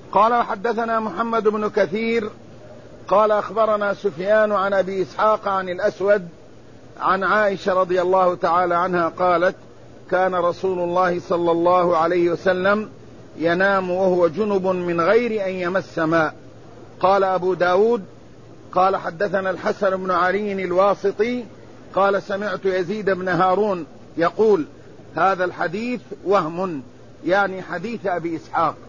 قال وحدثنا محمد بن كثير قال أخبرنا سفيان عن أبي إسحاق عن الأسود عن عائشة رضي الله تعالى عنها قالت كان رسول الله صلى الله عليه وسلم ينام وهو جنب من غير أن يمس ماء. قال أبو داود قال حدثنا الحسن بن علي الواسطي قال سمعت يزيد بن هارون يقول هذا الحديث وهم، يعني حديث أبي إسحاق.